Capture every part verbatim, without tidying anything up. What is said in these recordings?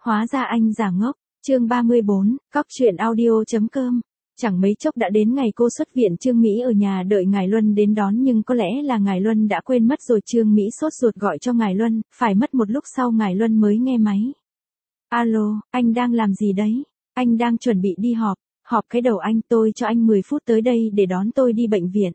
Hóa ra anh giả ngốc. Chương ba mươi bốn, cóc truyện audio chấm com. Chẳng mấy chốc đã đến ngày cô xuất viện. Trương Mỹ ở nhà đợi Ngải Luân đến đón, nhưng có lẽ là Ngải Luân đã quên mất rồi. Trương Mỹ sốt ruột gọi cho Ngải Luân, phải mất một lúc sau Ngải Luân mới nghe máy. Alo, anh đang làm gì đấy? Anh đang chuẩn bị đi họp. Họp cái đầu anh, tôi cho anh mười phút tới đây để đón tôi đi bệnh viện.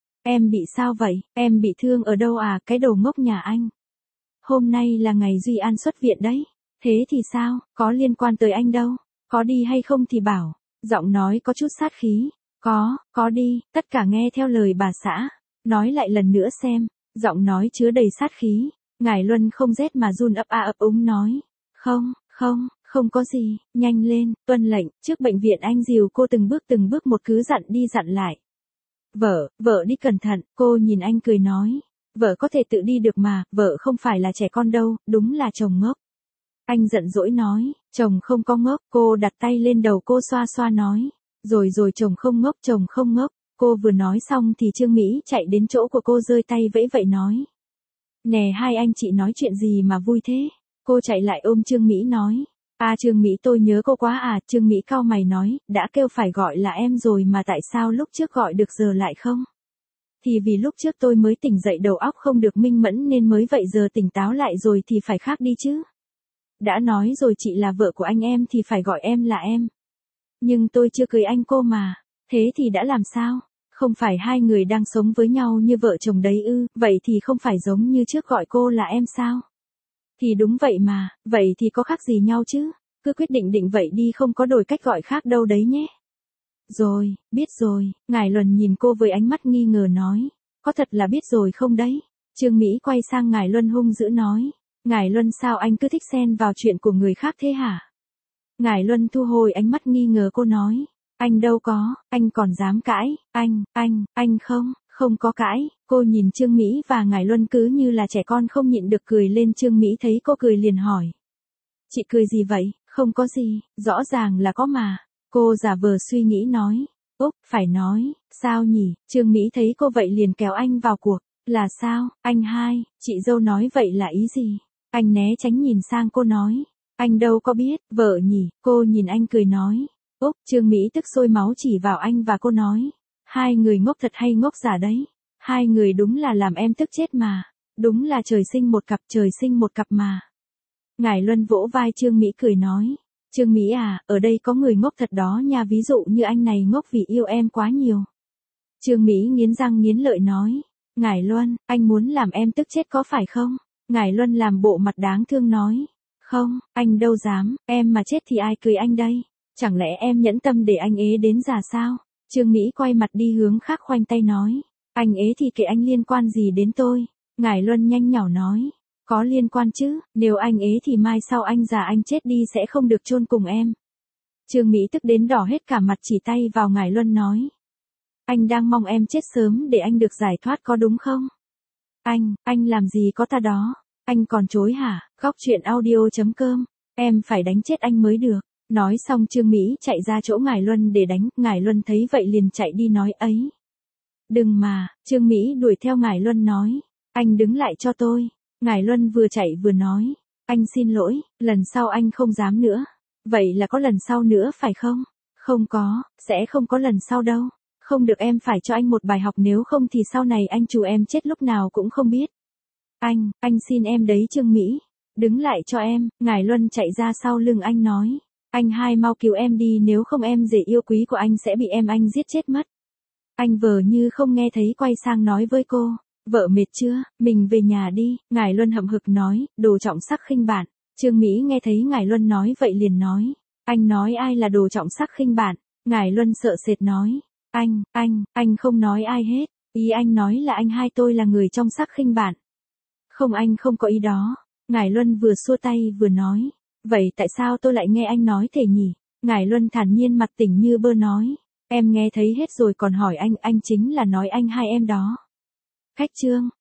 Em bị sao vậy? Em bị thương ở đâu à? Cái đầu ngốc nhà anh. Hôm nay là ngày Duy An xuất viện đấy. Thế thì sao? Có liên quan tới anh đâu. Có đi hay không thì bảo. Giọng nói có chút sát khí. Có, có đi, tất cả nghe theo lời bà xã. Nói lại lần nữa xem. Giọng nói chứa đầy sát khí. Ngải Luân không rét mà run ấp a ấp úng nói. Không, không, không có gì, nhanh lên, tuân lệnh. Trước bệnh viện anh dìu cô từng bước từng bước một, cứ dặn đi dặn lại. Vợ, vợ đi cẩn thận. Cô nhìn anh cười nói. Vợ có thể tự đi được mà, vợ không phải là trẻ con đâu, đúng là chồng ngốc. Anh giận dỗi nói, chồng không có ngốc. Cô đặt tay lên đầu cô xoa xoa nói. Rồi rồi, chồng không ngốc, chồng không ngốc. Cô vừa nói xong thì Trương Mỹ chạy đến chỗ của cô giơ tay vẫy vậy nói. Nè, hai anh chị nói chuyện gì mà vui thế? Cô chạy lại ôm Trương Mỹ nói. À Trương Mỹ, tôi nhớ cô quá à. Trương Mỹ cau mày nói, đã kêu phải gọi là em rồi mà tại sao lúc trước gọi được giờ lại không? Thì vì lúc trước tôi mới tỉnh dậy, đầu óc không được minh mẫn nên mới vậy, giờ tỉnh táo lại rồi thì phải khác đi chứ. Đã nói rồi, chị là vợ của anh em thì phải gọi em là em. Nhưng tôi chưa cưới anh cô mà. Thế thì đã làm sao? Không phải hai người đang sống với nhau như vợ chồng đấy ư? Vậy thì không phải giống như trước gọi cô là em sao? Thì đúng vậy mà, vậy thì có khác gì nhau chứ? Cứ quyết định định vậy đi, không có đổi cách gọi khác đâu đấy nhé. Rồi, biết rồi. Ngải Luân nhìn cô với ánh mắt nghi ngờ nói. Có thật là biết rồi không đấy? Trương Mỹ quay sang Ngải Luân hung dữ nói. Ngải Luân, sao anh cứ thích xen vào chuyện của người khác thế hả? Ngải Luân thu hồi ánh mắt nghi ngờ cô nói. Anh đâu có, anh còn dám cãi, anh, anh, anh không, không có cãi. Cô nhìn Trương Mỹ và Ngải Luân cứ như là trẻ con, không nhịn được cười lên. Trương Mỹ thấy cô cười liền hỏi. Chị cười gì vậy? Không có gì, rõ ràng là có mà. Cô giả vờ suy nghĩ nói. Úp, phải nói, sao nhỉ? Trương Mỹ thấy cô vậy liền kéo anh vào cuộc. Là sao, anh hai, chị dâu nói vậy là ý gì? Anh né tránh nhìn sang cô nói. Anh đâu có biết, vợ nhỉ? Cô nhìn anh cười nói. Úp, Trương Mỹ tức sôi máu chỉ vào anh và cô nói. Hai người ngốc thật hay ngốc giả đấy? Hai người đúng là làm em tức chết mà. Đúng là trời sinh một cặp, trời sinh một cặp mà. Ngải Luân vỗ vai Trương Mỹ cười nói. Trương Mỹ à, ở đây có người ngốc thật đó nha, ví dụ như anh này ngốc vì yêu em quá nhiều. Trương Mỹ nghiến răng nghiến lợi nói. Ngải Luân, anh muốn làm em tức chết có phải không? Ngải Luân làm bộ mặt đáng thương nói. Không, anh đâu dám, em mà chết thì ai cưới anh đây? Chẳng lẽ em nhẫn tâm để anh ế đến già sao? Trương Mỹ quay mặt đi hướng khác khoanh tay nói. Anh ế thì kệ anh, liên quan gì đến tôi? Ngải Luân nhanh nhỏ nói. Có liên quan chứ, nếu anh ế thì mai sau anh già anh chết đi sẽ không được chôn cùng em. Trương Mỹ tức đến đỏ hết cả mặt, chỉ tay vào Ngải Luân nói. Anh đang mong em chết sớm để anh được giải thoát có đúng không? Anh, anh làm gì có ta đó? Anh còn chối hả? Cóc truyện audio chấm com. Em phải đánh chết anh mới được. Nói xong Trương Mỹ chạy ra chỗ Ngải Luân để đánh. Ngải Luân thấy vậy liền chạy đi nói ấy. Đừng mà. Trương Mỹ đuổi theo Ngải Luân nói. Anh đứng lại cho tôi. Ngải Luân vừa chạy vừa nói. Anh xin lỗi, lần sau anh không dám nữa. Vậy là có lần sau nữa phải không? Không có, sẽ không có lần sau đâu. Không được, em phải cho anh một bài học, nếu không thì sau này anh chủ em chết lúc nào cũng không biết. Anh, anh xin em đấy Trương Mỹ. Đứng lại cho em. Ngải Luân chạy ra sau lưng anh nói. Anh hai mau cứu em đi, nếu không em rể yêu quý của anh sẽ bị em anh giết chết mất. Anh vờ như không nghe thấy, quay sang nói với cô. Vợ mệt chưa, mình về nhà đi. Ngải Luân hậm hực nói, đồ trọng sắc khinh bạn. Trương Mỹ nghe thấy Ngải Luân nói vậy liền nói. Anh nói ai là đồ trọng sắc khinh bạn? Ngải Luân sợ sệt nói. Anh, anh, anh không nói ai hết. Ý anh nói là anh hai tôi là người trong sắc khinh bạn. Không, anh không có ý đó. Ngải Luân vừa xua tay vừa nói. Vậy tại sao tôi lại nghe anh nói thế nhỉ? Ngải Luân thản nhiên mặt tỉnh như bơ nói. Em nghe thấy hết rồi còn hỏi anh, anh chính là nói anh hai em đó. Cách chương.